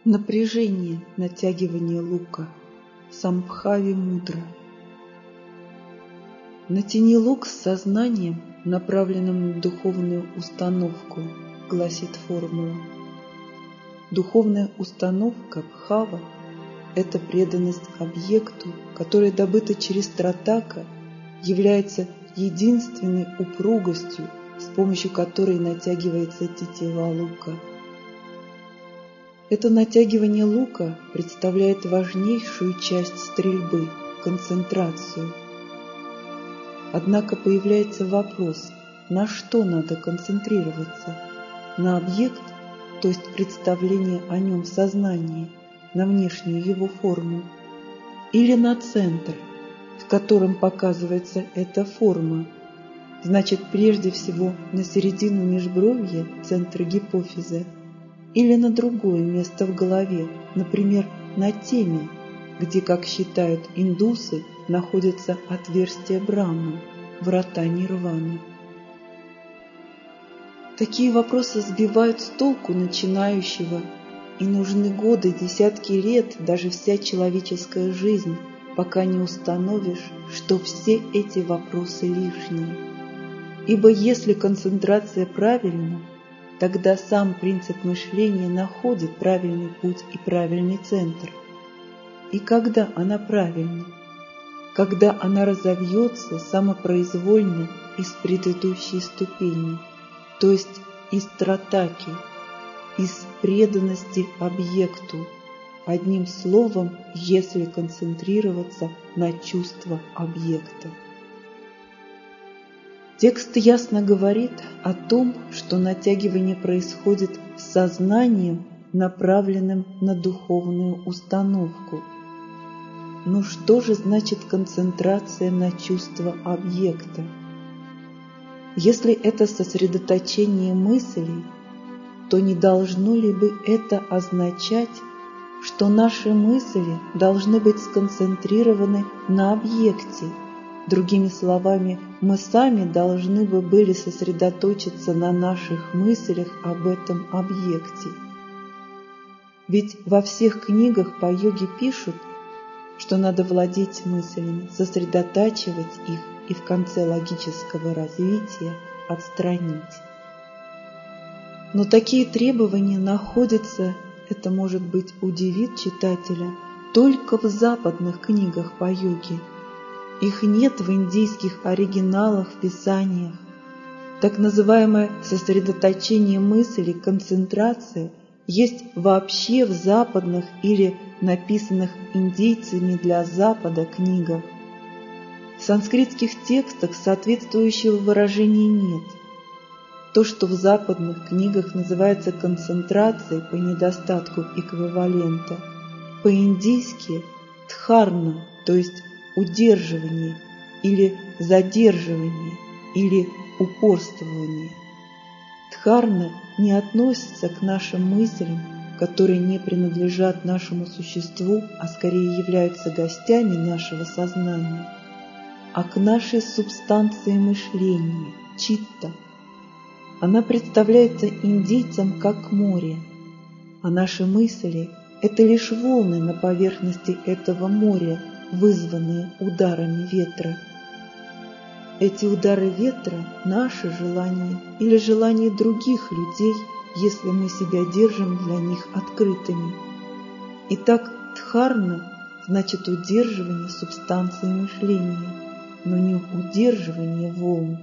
Напряжение натягивания лука. Самбхави мудра. Натяни лук с сознанием, направленным на духовную установку, гласит формула. Духовная установка бхава – это преданность объекту, которая добыта через тратака, является единственной упругостью, с помощью которой натягивается тетива лука. Это натягивание лука представляет важнейшую часть стрельбы – концентрацию. Однако появляется вопрос, на что надо концентрироваться? На объект, то есть представление о нем в сознании, на внешнюю его форму, или на центр, в котором показывается эта форма, значит, прежде всего на середину межбровья, центра гипофиза, или на другое место в голове, например, на теме, где, как считают индусы, находятся отверстия Брахмы, врата Нирваны. Такие вопросы сбивают с толку начинающего, и нужны годы, десятки лет, даже вся человеческая жизнь, пока не установишь, что все эти вопросы лишние. Ибо если концентрация правильна, тогда сам принцип мышления находит правильный путь и правильный центр. И когда она правильна? Когда она разовьется самопроизвольно из предыдущей ступени, то есть из тратаки, из преданности объекту, одним словом, если концентрироваться на чувство объекта. Текст ясно говорит о том, что натягивание происходит с сознанием, направленным на духовную установку. Но что же значит концентрация на чувство объекта? Если это сосредоточение мыслей, то не должно ли бы это означать, что наши мысли должны быть сконцентрированы на объекте? Другими словами, мы сами должны бы были сосредоточиться на наших мыслях об этом объекте. Ведь во всех книгах по йоге пишут, что надо владеть мыслями, сосредотачивать их и в конце логического развития отстранить. Но такие требования находятся, это, может быть, удивит читателя, только в западных книгах по йоге. Их нет в индийских оригиналах в писаниях. Так называемое сосредоточение мысли, концентрация есть вообще в западных или написанных индейцами для Запада книгах. В санскритских текстах соответствующего выражения нет. То, что в западных книгах называется концентрацией по недостатку эквивалента, по-индийски дхарна, то есть удерживание или задерживание или упорствование. Дхарна не относится к нашим мыслям, которые не принадлежат нашему существу, а скорее являются гостями нашего сознания, а к нашей субстанции мышления, читта. Она представляется индийцам как море, а наши мысли – это лишь волны на поверхности этого моря, вызванные ударами ветра. Эти удары ветра – наши желания или желания других людей, если мы себя держим для них открытыми. Итак, дхарна значит удерживание субстанции мышления, но не удерживание волн.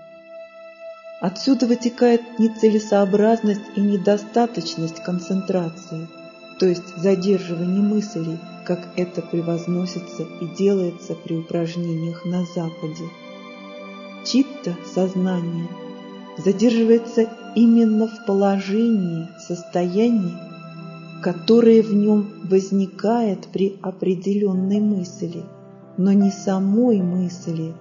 Отсюда вытекает нецелесообразность и недостаточность концентрации, то есть задерживание мыслей, как это превозносится и делается при упражнениях на Западе. Читта, сознание, задерживается именно в положении, состоянии, которое в нем возникает при определенной мысли, но не самой мысли.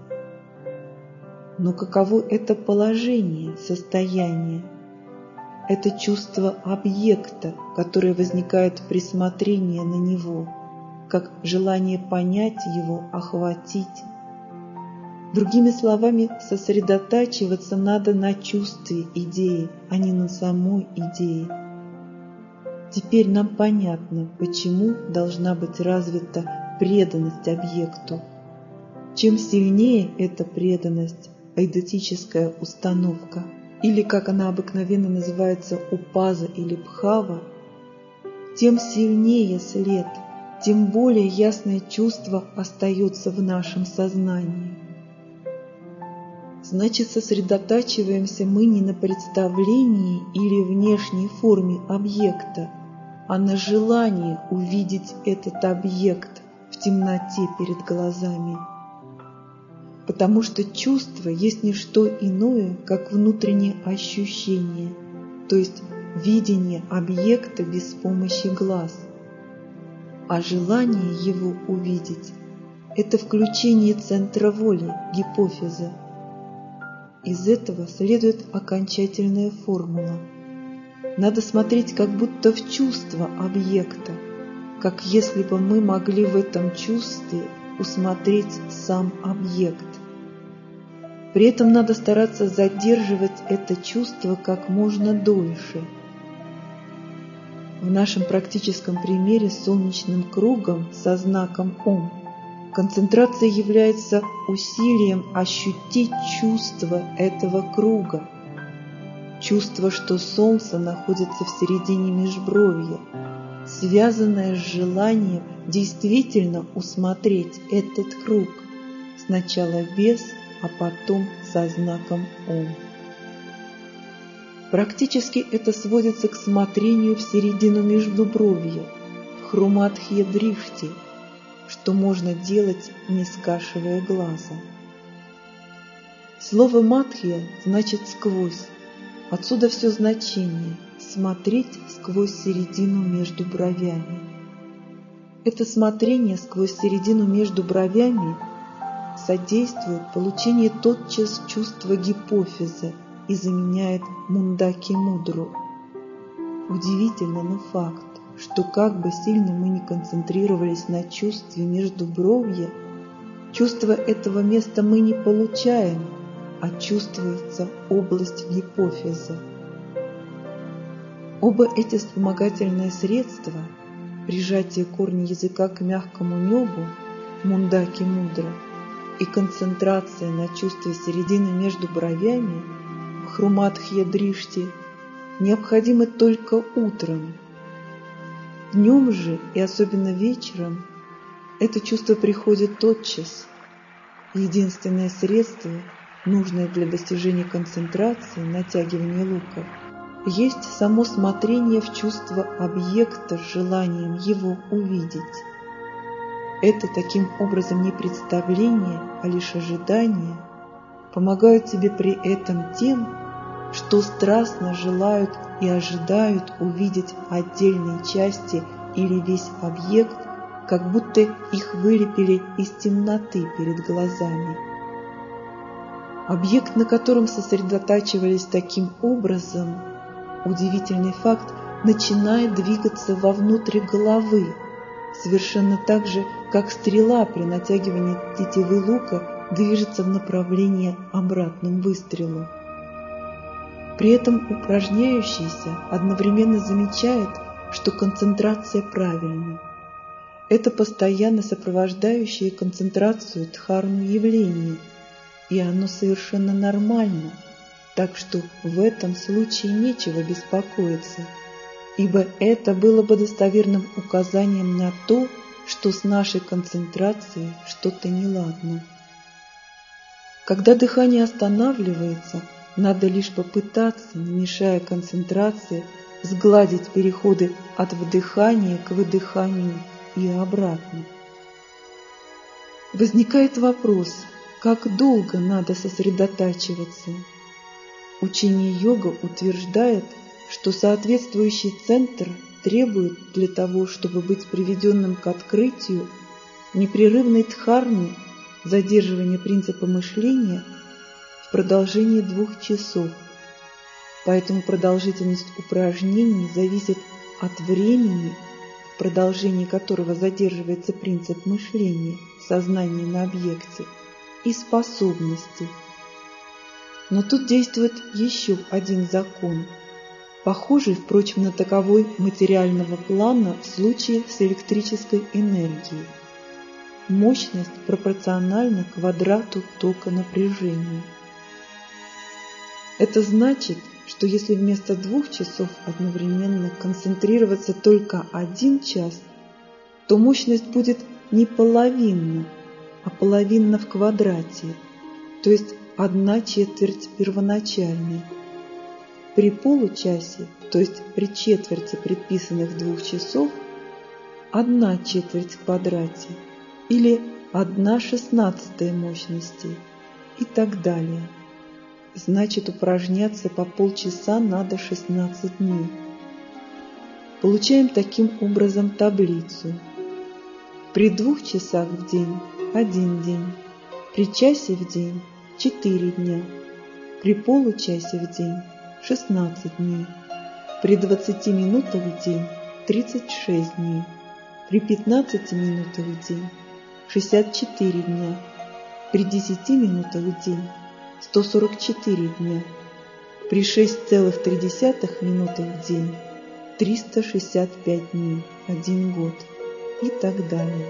Но каково это положение, состояние? Это чувство объекта, которое возникает при смотрении на него, как желание понять его, охватить. Другими словами, сосредотачиваться надо на чувстве идеи, а не на самой идее. Теперь нам понятно, почему должна быть развита преданность объекту. Чем сильнее эта преданность, айдетическая установка, или, как она обыкновенно называется, упаза или бхава, тем сильнее след, тем более ясное чувство остается в нашем сознании. Значит, сосредотачиваемся мы не на представлении или внешней форме объекта, а на желании увидеть этот объект в темноте перед глазами. Потому что чувство есть не что иное, как внутреннее ощущение, то есть видение объекта без помощи глаз. А желание его увидеть – это включение центра воли, гипофиза. Из этого следует окончательная формула. Надо смотреть как будто в чувство объекта, как если бы мы могли в этом чувстве усмотреть сам объект. При этом надо стараться задерживать это чувство как можно дольше. В нашем практическом примере с солнечным кругом со знаком Ом концентрация является усилием ощутить чувство этого круга, чувство, что Солнце находится в середине межбровья, связанное с желанием действительно усмотреть этот круг, сначала без, а потом со знаком Ом. Практически это сводится к смотрению в середину междубровья, в хруматхья-дришти, что можно делать, не скашивая глаза. Слово «матхья» значит «сквозь». Отсюда все значение – смотреть сквозь середину между бровями. Это смотрение сквозь середину между бровями содействует получению тотчас чувства гипофиза и заменяет мундаки-мудру. Удивительно, но факт, что как бы сильно мы ни концентрировались на чувстве междубровья, чувство этого места мы не получаем, а чувствуется область гипофиза. Оба эти вспомогательные средства, прижатие корня языка к мягкому небу, мундаки-мудра, и концентрация на чувстве середины между бровями, хруматхья-дришти, необходимы только утром. Днем же и особенно вечером это чувство приходит тотчас. Единственное средство, нужное для достижения концентрации, натягивания лука, есть само смотрение в чувство объекта с желанием его увидеть. Это таким образом не представление, а лишь ожидание помогают тебе при этом тем, что страстно желают и ожидают увидеть отдельные части или весь объект, как будто их вылепили из темноты перед глазами. Объект, на котором сосредотачивались таким образом, удивительный факт, начинает двигаться вовнутрь головы, совершенно так же, как стрела при натягивании тетивы лука движется в направлении обратном выстрелу. При этом упражняющийся одновременно замечает, что концентрация правильна. Это постоянно сопровождающее концентрацию дхарну явление, и оно совершенно нормально, так что в этом случае нечего беспокоиться, ибо это было бы достоверным указанием на то, что с нашей концентрацией что-то неладно. Когда дыхание останавливается, надо лишь попытаться, не мешая концентрации, сгладить переходы от вдыхания к выдыханию и обратно. Возникает вопрос, как долго надо сосредотачиваться? Учение йога утверждает, что соответствующий центр требует для того, чтобы быть приведенным к открытию, непрерывной дхармы, задерживания принципа мышления в продолжении 2 часов. Поэтому продолжительность упражнений зависит от времени, в продолжении которого задерживается принцип мышления, сознания на объекте, и способностей. Но тут действует еще один закон. похожий, впрочем, на таковой материального плана в случае с электрической энергией. Мощность пропорциональна квадрату тока напряжения. Это значит, что если вместо 2 часов одновременно концентрироваться только 1 час, то мощность будет не половинна, а половинна в квадрате, то есть 1/4 первоначальной. При получасе, то есть при четверти предписанных 2 часов, 1/4 в квадрате или 1/16 мощности и так далее. Значит, упражняться по полчаса надо 16 дней. Получаем таким образом таблицу. При 2 часах в день – 1 день, при часе в день – 4 дня, при получасе в день – 16 дней, при 20 минутах в день – 36 дней, при 15 минутах в день – 64 дня, при 10 минутах в день – 144 дня, при 6,3 минутах в день – 365 дней, 1 год и так далее.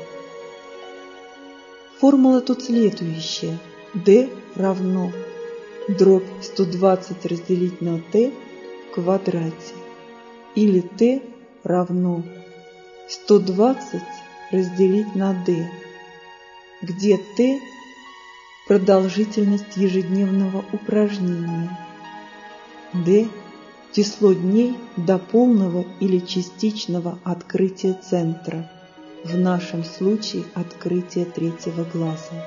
Формула тут следующая. D равно дробь 120 разделить на t в квадрате. Или t равно 120 разделить на d, где t – продолжительность ежедневного упражнения, d – число дней до полного или частичного открытия центра, в нашем случае открытия 3-го глаза.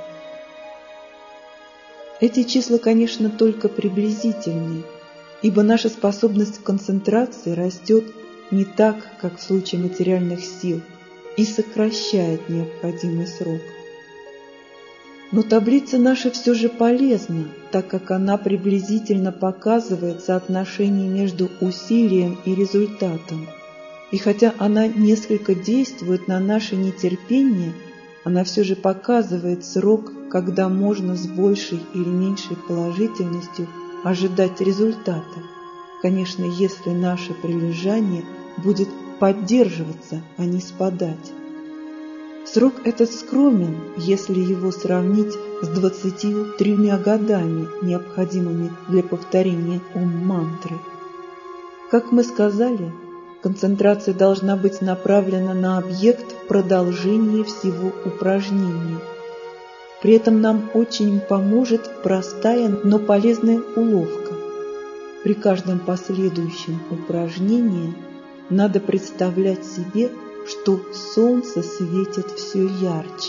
Эти числа, конечно, только приблизительные, ибо наша способность к концентрации растет не так, как в случае материальных сил, и сокращает необходимый срок. Но таблица наша все же полезна, так как она приблизительно показывает соотношение между усилием и результатом. И хотя она несколько действует на наше нетерпение, она все же показывает срок, когда можно с большей или меньшей положительностью ожидать результата. Конечно, если наше прилежание будет поддерживаться, а не спадать. Срок этот скромен, если его сравнить с 23 годами, необходимыми для повторения ом-мантры. Как мы сказали, концентрация должна быть направлена на объект в продолжении всего упражнения. При этом нам очень поможет простая, но полезная уловка. При каждом последующем упражнении надо представлять себе, что солнце светит все ярче.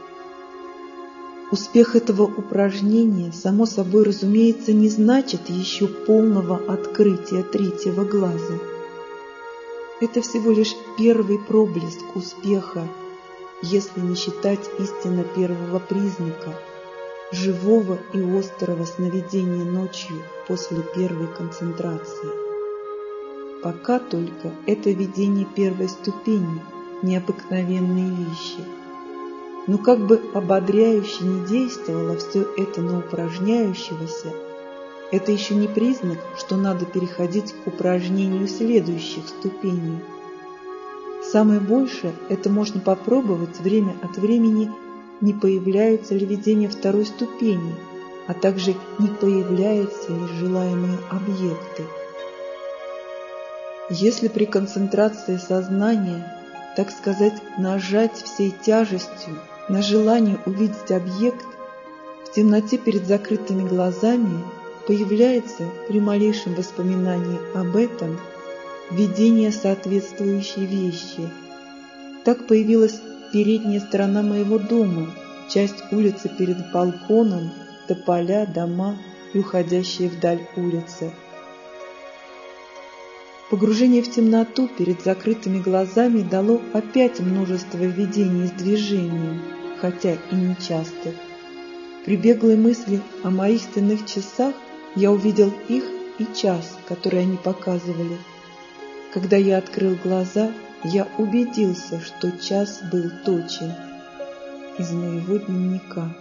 Успех этого упражнения, само собой разумеется, не значит еще полного открытия 3-го глаза. Это всего лишь первый проблеск успеха, если не считать истинно первого признака – живого и острого сновидения ночью после первой концентрации. Пока только это видение первой ступени, необыкновенные вещи. Но как бы ободряюще не действовало все это на упражняющегося, это еще не признак, что надо переходить к упражнению следующих ступеней. Самое большее это можно попробовать время от времени, не появляются ли видения второй ступени, а также не появляются ли желаемые объекты. Если при концентрации сознания, так сказать, нажать всей тяжестью на желание увидеть объект, в темноте перед закрытыми глазами появляется при малейшем воспоминании об этом видение соответствующей вещи. Так появилась передняя сторона моего дома, часть улицы перед балконом, тополя, дома и уходящие вдаль улицы. Погружение в темноту перед закрытыми глазами дало опять множество видений с движением, хотя и нечастых. При беглой мысли о моих стенных часах я увидел их и час, который они показывали. Когда я открыл глаза, я убедился, что час был точен из моего дневника.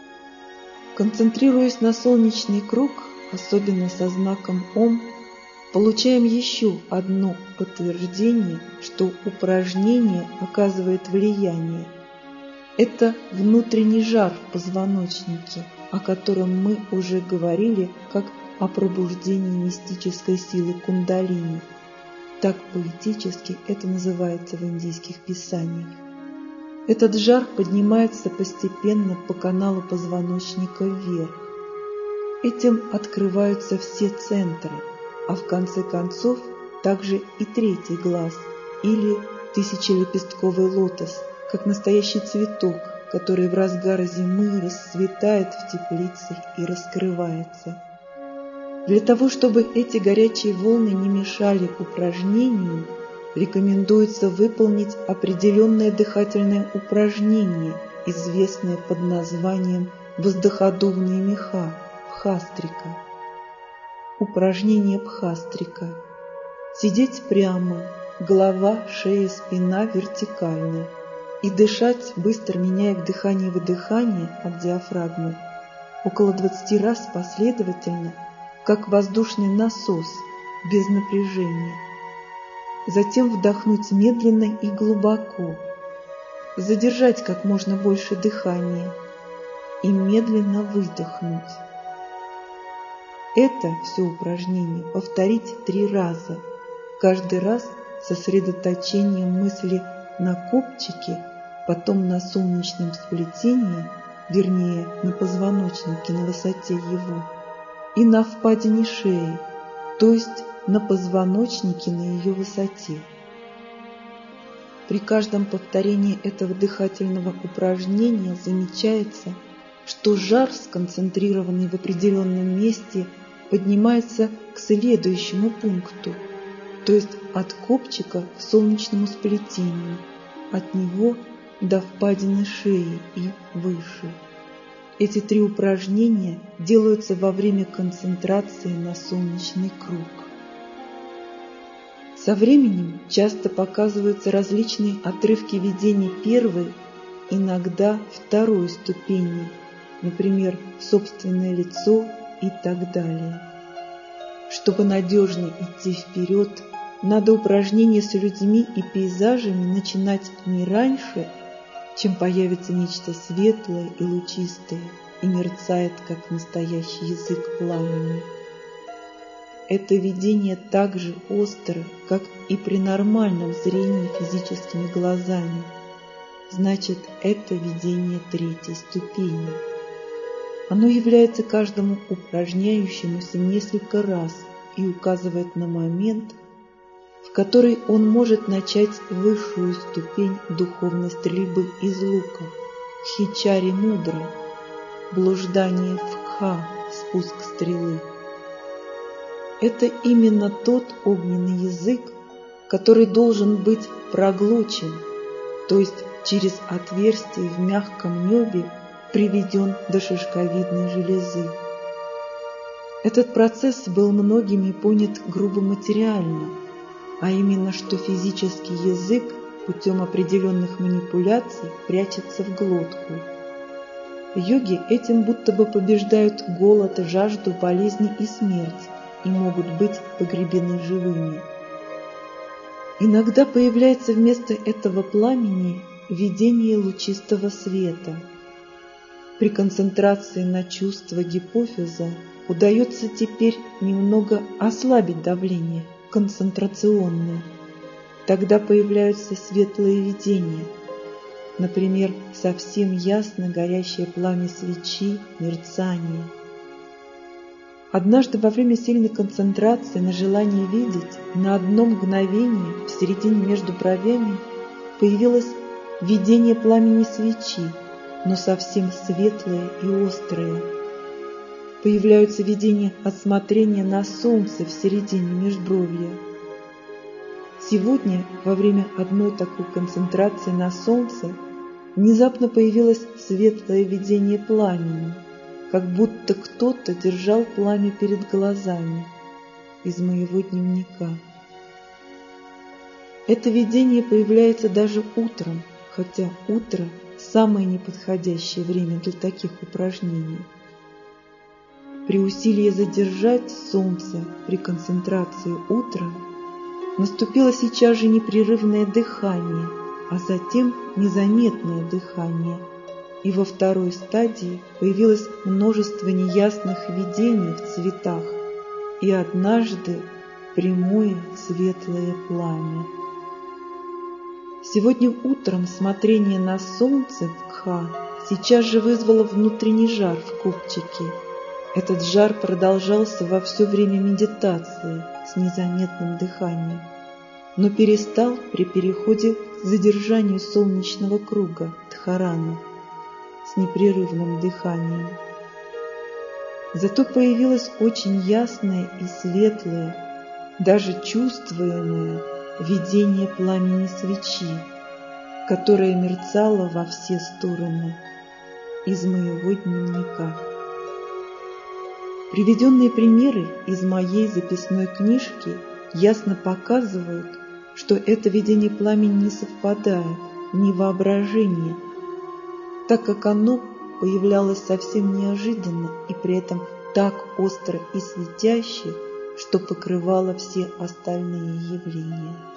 Концентрируясь на солнечный круг, особенно со знаком Ом, получаем еще одно подтверждение, что упражнение оказывает влияние. Это внутренний жар в позвоночнике, о котором мы уже говорили, как о пробуждении мистической силы кундалини. Так поэтически это называется в индийских писаниях. Этот жар поднимается постепенно по каналу позвоночника вверх. Этим открываются все центры, а в конце концов также и третий глаз или тысячелепестковый лотос, как настоящий цветок, который в разгар зимы расцветает в теплице и раскрывается. Для того, чтобы эти горячие волны не мешали упражнению, рекомендуется выполнить определенное дыхательное упражнение, известное под названием воздуходувные меха бхастрика. Упражнение бхастрика. Сидеть прямо, голова, шея, спина вертикально и дышать, быстро меняя вдыхание и выдыхание от диафрагмы около 20 раз последовательно, как воздушный насос, без напряжения. Затем вдохнуть медленно и глубоко, задержать как можно больше дыхания и медленно выдохнуть. Это все упражнение повторить 3 раза, каждый раз сосредоточением мысли на копчике, потом на солнечном сплетении, вернее на позвоночнике на высоте его, и на впадине шеи, то есть на позвоночнике на ее высоте. При каждом повторении этого дыхательного упражнения замечается, что жар, сконцентрированный в определенном месте, поднимается к следующему пункту, то есть от копчика к солнечному сплетению, от него до впадины шеи и выше. Эти 3 упражнения делаются во время концентрации на солнечный круг. Со временем часто показываются различные отрывки ведения первой, иногда второй ступени, например, собственное лицо и так далее. Чтобы надежно идти вперед, надо упражнения с людьми и пейзажами начинать не раньше, чем появится нечто светлое и лучистое и мерцает, как настоящий язык пламени. Это видение так же остро, как и при нормальном зрении физическими глазами. Значит, это видение 3-й ступени. Оно является каждому упражняющемуся несколько раз и указывает на момент, в который он может начать высшую ступень духовной стрельбы из лука, хичари мудра, блуждание в кха, спуск стрелы. Это именно тот огненный язык, который должен быть проглочен, то есть через отверстие в мягком небе приведен до шишковидной железы. Этот процесс был многими понят грубо материально, а именно, что физический язык путем определенных манипуляций прячется в глотку. Йоги этим будто бы побеждают голод, жажду, болезни и смерть и могут быть погребены живыми. Иногда появляется вместо этого пламени видение лучистого света. При концентрации на чувство гипофиза удается теперь немного ослабить давление концентрационное. Тогда появляются светлые видения, например, совсем ясно горящее пламя свечи, мерцание. Однажды во время сильной концентрации на желании видеть, на одно мгновение в середине между бровями появилось видение пламени свечи, но совсем светлое и острое. Появляются видения от смотрения на солнце в середине межбровья. Сегодня, во время одной такой концентрации на солнце, внезапно появилось светлое видение пламени, как будто кто-то держал пламя перед глазами, из моего дневника. Это видение появляется даже утром, хотя утро – самое неподходящее время для таких упражнений. при усилии задержать солнце при концентрации утра, наступило сейчас же непрерывное дыхание, а затем незаметное дыхание, и во второй стадии появилось множество неясных видений в цветах и однажды прямое светлое пламя. Сегодня утром смотрение на солнце в Кха сейчас же вызвало внутренний жар в копчике. Этот жар продолжался во все время медитации с незаметным дыханием, но перестал при переходе к задержанию солнечного круга Дхарана с непрерывным дыханием. Зато появилось очень ясное и светлое, даже чувствуемое видение пламени свечи, которое мерцало во все стороны из моего дневника. Приведенные примеры из моей записной книжки ясно показывают, что это видение пламени не совпадает, не воображение, так как оно появлялось совсем неожиданно и при этом так остро и светяще, что покрывало все остальные явления.